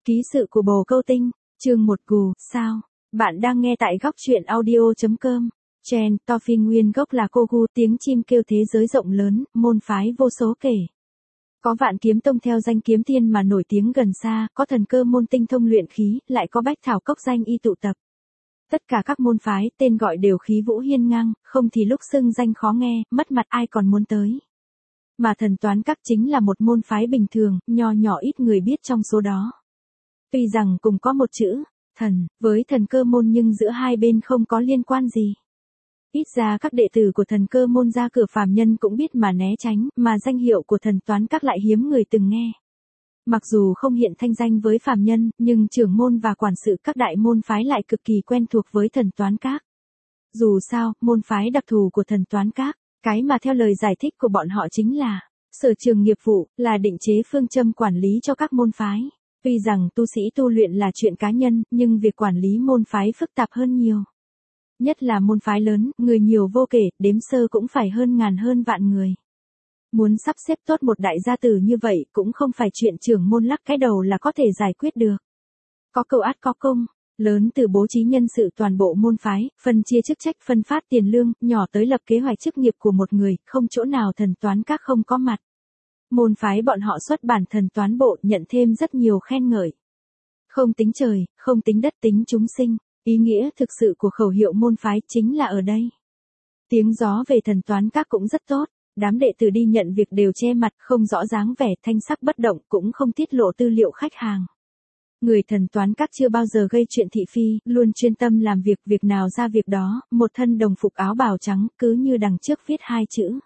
Ký sự của bồ câu tinh, chương 1 cù, sao? Bạn đang nghe tại góc truyện audio.com. Chen, Toffee nguyên gốc là cô gu, tiếng chim kêu thế giới rộng lớn, môn phái vô số kể. Có vạn kiếm tông theo danh kiếm tiên mà nổi tiếng gần xa, có thần cơ môn tinh thông luyện khí, lại có bách thảo cốc danh y tụ tập. Tất cả các môn phái, tên gọi đều khí vũ hiên ngang, không thì lúc xưng danh khó nghe, mất mặt ai còn muốn tới. Mà thần toán các chính là một môn phái bình thường, nho nhỏ ít người biết trong số đó. Tuy rằng cùng có một chữ, thần, với thần cơ môn nhưng giữa hai bên không có liên quan gì. Ít ra các đệ tử của thần cơ môn ra cửa phàm nhân cũng biết mà né tránh, mà danh hiệu của thần toán các lại hiếm người từng nghe. Mặc dù không hiện thanh danh với phàm nhân, nhưng trưởng môn và quản sự các đại môn phái lại cực kỳ quen thuộc với thần toán các. Dù sao, môn phái đặc thù của thần toán các, cái mà theo lời giải thích của bọn họ chính là sở trường nghiệp vụ, là định chế phương châm quản lý cho các môn phái. Tuy rằng tu sĩ tu luyện là chuyện cá nhân, nhưng việc quản lý môn phái phức tạp hơn nhiều. Nhất là môn phái lớn, người nhiều vô kể, đếm sơ cũng phải hơn ngàn hơn vạn người. Muốn sắp xếp tốt một đại gia tử như vậy cũng không phải chuyện trưởng môn lắc cái đầu là có thể giải quyết được. Có cầu ắt có công, lớn từ bố trí nhân sự toàn bộ môn phái, phân chia chức trách phân phát tiền lương, nhỏ tới lập kế hoạch chức nghiệp của một người, không chỗ nào thần toán các không có mặt. Môn phái bọn họ xuất bản thần toán bộ nhận thêm rất nhiều khen ngợi. Không tính trời, không tính đất tính chúng sinh, ý nghĩa thực sự của khẩu hiệu môn phái chính là ở đây. Tiếng gió về thần toán các cũng rất tốt, đám đệ tử đi nhận việc đều che mặt, không rõ dáng vẻ, thanh sắc bất động, cũng không tiết lộ tư liệu khách hàng. Người thần toán các chưa bao giờ gây chuyện thị phi, luôn chuyên tâm làm việc, việc nào ra việc đó, một thân đồng phục áo bào trắng, cứ như đằng trước viết hai chữ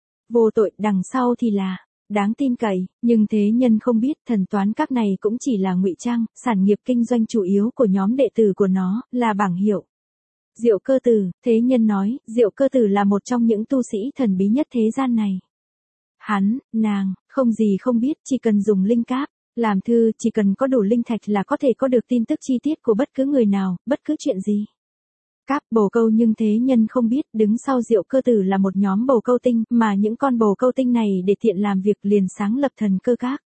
vô tội, đằng sau thì là đáng tin cậy, nhưng thế nhân không biết thần toán các này cũng chỉ là ngụy trang, sản nghiệp kinh doanh chủ yếu của nhóm đệ tử của nó, là bảng hiệu. Diệu Cơ Tử, thế nhân nói, Diệu Cơ Tử là một trong những tu sĩ thần bí nhất thế gian này. Hắn, nàng, không gì không biết, chỉ cần dùng linh cáp, làm thư, chỉ cần có đủ linh thạch là có thể có được tin tức chi tiết của bất cứ người nào, bất cứ chuyện gì. Cáp bồ câu, nhưng thế nhân không biết, đứng sau Diệu Cơ Tử là một nhóm bồ câu tinh, mà những con bồ câu tinh này để tiện làm việc liền sáng lập thần cơ các.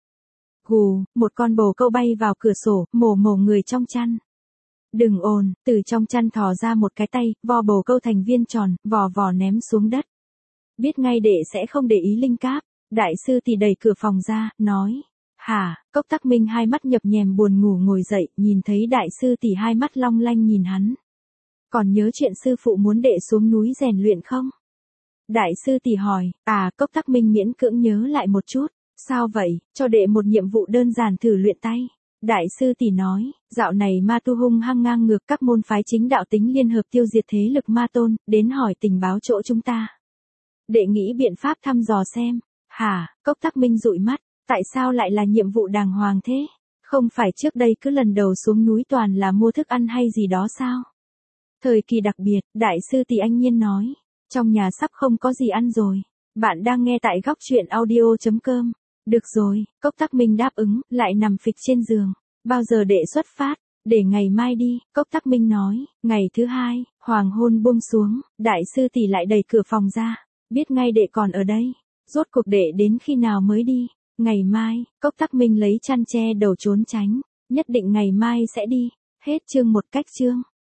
Gù, một con bồ câu bay vào cửa sổ, mổ người trong chăn. Đừng ồn, từ trong chăn thò ra một cái tay, vo bồ câu thành viên tròn, vò ném xuống đất. Biết ngay đệ sẽ không để ý linh cáp, đại sư thì đẩy cửa phòng ra, nói. Hả, Cốc Tắc Minh hai mắt nhập nhèm buồn ngủ ngồi dậy, nhìn thấy đại sư thì hai mắt long lanh nhìn hắn. Còn nhớ chuyện sư phụ muốn đệ xuống núi rèn luyện không? Đại sư tỷ hỏi, Cốc Tắc Minh miễn cưỡng nhớ lại một chút, sao vậy, cho đệ một nhiệm vụ đơn giản thử luyện tay. Đại sư tỷ nói, dạo này ma tu hung hăng ngang ngược, các môn phái chính đạo tính liên hợp tiêu diệt thế lực ma tôn, đến hỏi tình báo chỗ chúng ta. Đệ nghĩ biện pháp thăm dò xem. Hả, Cốc Tắc Minh dụi mắt, tại sao lại là nhiệm vụ đàng hoàng thế? Không phải trước đây cứ lần đầu xuống núi toàn là mua thức ăn hay gì đó sao? Thời kỳ đặc biệt, đại sư tỷ anh nhiên nói, trong nhà sắp không có gì ăn rồi. Bạn đang nghe tại góc truyện audio.com. Được rồi, Cốc Tắc Minh đáp ứng, lại nằm phịch trên giường. Bao giờ đệ xuất phát? Để ngày mai đi, Cốc Tắc Minh nói. Ngày thứ hai, hoàng hôn buông xuống, đại sư tỷ lại đẩy cửa phòng ra. Biết ngay đệ còn ở đây. Rốt cuộc đệ đến khi nào mới đi? Ngày mai, Cốc Tắc Minh lấy chăn che đầu trốn tránh. Nhất định ngày mai sẽ đi. Hết chương một cách chương.